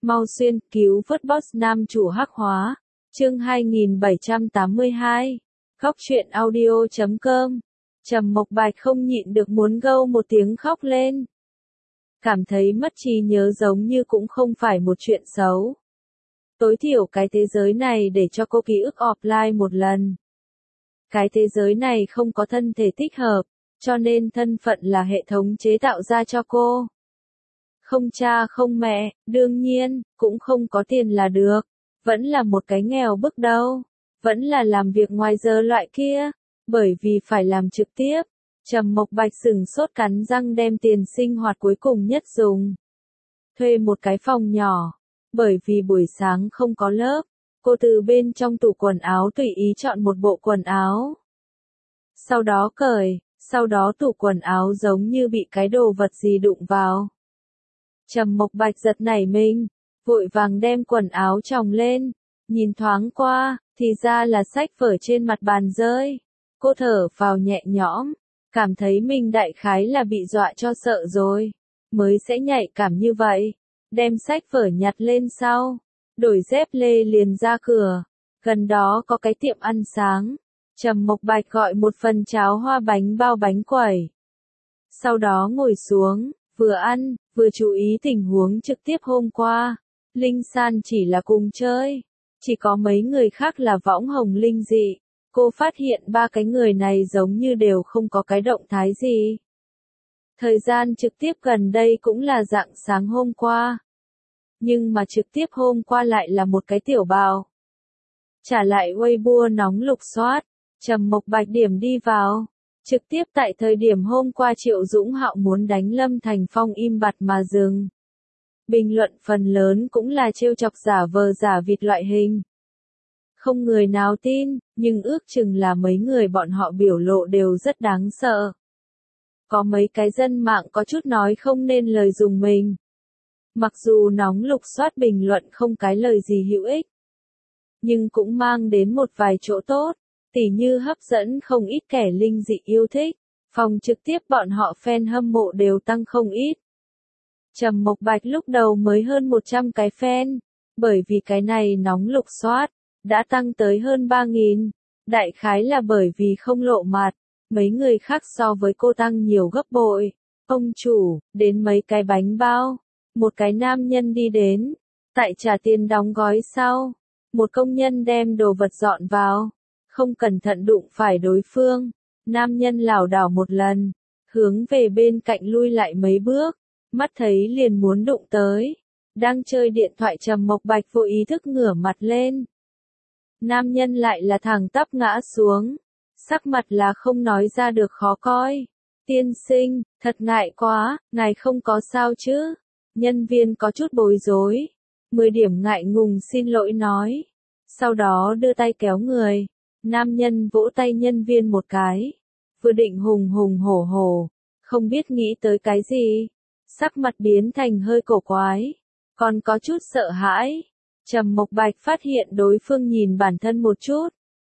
Mau xuyên cứu vớt boss nam chủ hắc hóa. Chương 2782. Góc truyện audio.com. Trầm Mộc Bạch không nhịn được muốn gâu một tiếng khóc lên. Cảm thấy mất trí nhớ giống như cũng không phải một chuyện xấu. Tối thiểu cái thế giới này để cho cô ký ức offline một lần. Cái thế giới này không có thân thể thích hợp, cho nên thân phận là hệ thống chế tạo ra cho cô. Không cha không mẹ, đương nhiên, cũng không có tiền là được. Vẫn là một cái nghèo bức đâu. Vẫn là làm việc ngoài giờ loại kia. Bởi vì phải làm trực tiếp. Trầm Mộc Bạch sừng sốt cắn răng đem tiền sinh hoạt cuối cùng nhất dùng. Thuê một cái phòng nhỏ. Bởi vì buổi sáng không có lớp. Cô từ bên trong tủ quần áo tùy ý chọn một bộ quần áo. Sau đó cởi, sau đó tủ quần áo giống như bị cái đồ vật gì đụng vào. Trầm Mộc Bạch giật nảy mình, vội vàng đem quần áo chồng lên, nhìn thoáng qua, thì ra là sách vở trên mặt bàn rơi. Cô thở phào nhẹ nhõm, cảm thấy mình đại khái là bị dọa cho sợ rồi, mới sẽ nhạy cảm như vậy. Đem sách vở nhặt lên sau, đổi dép lê liền ra cửa, gần đó có cái tiệm ăn sáng. Trầm Mộc Bạch gọi một phần cháo hoa bánh bao bánh quẩy. Sau đó ngồi xuống, vừa ăn, vừa chú ý tình huống trực tiếp hôm qua. Linh San chỉ là cùng chơi, chỉ có mấy người khác là võng hồng linh dị. Cô phát hiện ba cái người này giống như đều không có cái động thái gì. Thời gian trực tiếp gần đây cũng là rạng sáng hôm qua. Nhưng mà trực tiếp hôm qua lại là một cái tiểu bào. Trả lại Weibo nóng lục soát, Trầm Mộc Bạch điểm đi vào. Trực tiếp tại thời điểm hôm qua Triệu Dũng Hạo muốn đánh Lâm Thành Phong im bặt mà dừng. Bình luận phần lớn cũng là trêu chọc giả vờ giả vịt loại hình. Không người nào tin, nhưng ước chừng là mấy người bọn họ biểu lộ đều rất đáng sợ. Có mấy cái dân mạng có chút nói không nên lời dùng mình. Mặc dù nóng lục soát bình luận không cái lời gì hữu ích, nhưng cũng mang đến một vài chỗ tốt, tỉ như hấp dẫn không ít kẻ linh dị yêu thích. Phòng trực tiếp bọn họ fan hâm mộ đều tăng không ít. Trầm Mộc Bạch lúc đầu mới hơn 100 cái fan, bởi vì cái này nóng lục soát, đã tăng tới hơn 3.000, đại khái là bởi vì không lộ mặt, mấy người khác so với cô tăng nhiều gấp bội. Ông chủ, đến mấy cái bánh bao, một cái nam nhân đi đến, tại trả tiền đóng gói sau, một công nhân đem đồ vật dọn vào, không cẩn thận đụng phải đối phương, nam nhân lảo đảo một lần, hướng về bên cạnh lui lại mấy bước, mắt thấy liền muốn đụng tới, đang chơi điện thoại Trầm Mộc Bạch vô ý thức ngửa mặt lên. Nam nhân lại là thẳng tắp ngã xuống, sắc mặt là không nói ra được khó coi. Tiên sinh, thật ngại quá, ngài không có sao chứ? Nhân viên có chút bối rối, 10 điểm ngại ngùng xin lỗi nói. Sau đó đưa tay kéo người, nam nhân vỗ tay nhân viên một cái, vừa định hùng hùng hổ hổ, không biết nghĩ tới cái gì, sắc mặt biến thành hơi cổ quái, còn có chút sợ hãi. Trầm Mộc Bạch phát hiện đối phương nhìn bản thân một chút,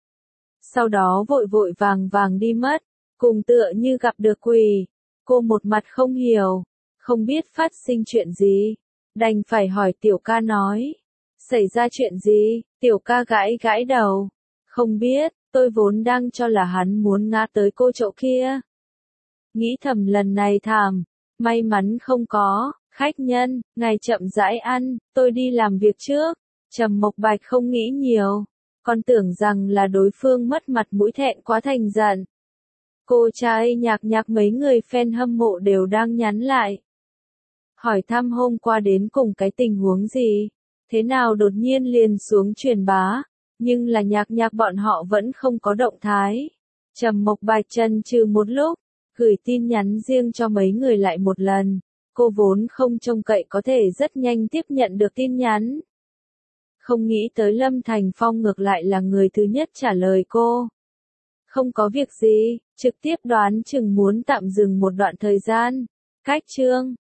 sau đó vội vội vàng vàng đi mất, cùng tựa như gặp được quỷ. Cô một mặt không hiểu, không biết phát sinh chuyện gì, đành phải hỏi tiểu ca nói. Xảy ra chuyện gì? Tiểu ca gãi gãi đầu. Không biết, tôi vốn đang cho là hắn muốn ngã tới cô chỗ kia. Nghĩ thầm lần này thảm, may mắn không có. Khách nhân, ngài chậm rãi ăn, tôi đi làm việc trước. Trầm Mộc Bạch không nghĩ nhiều, còn tưởng rằng là đối phương mất mặt mũi thẹn quá thành giận. Cô trai nhạc nhạc mấy người fan hâm mộ đều đang nhắn lại. Hỏi thăm hôm qua đến cùng cái tình huống gì, thế nào đột nhiên liền xuống truyền bá, nhưng là nhạc nhạc bọn họ vẫn không có động thái. Trầm Mộc Bạch chần chừ một lúc, gửi tin nhắn riêng cho mấy người lại một lần. Cô vốn không trông cậy có thể rất nhanh tiếp nhận được tin nhắn. Không nghĩ tới Lâm Thành Phong ngược lại là người thứ nhất trả lời cô. Không có việc gì, trực tiếp đoán chừng muốn tạm dừng một đoạn thời gian. Cách chương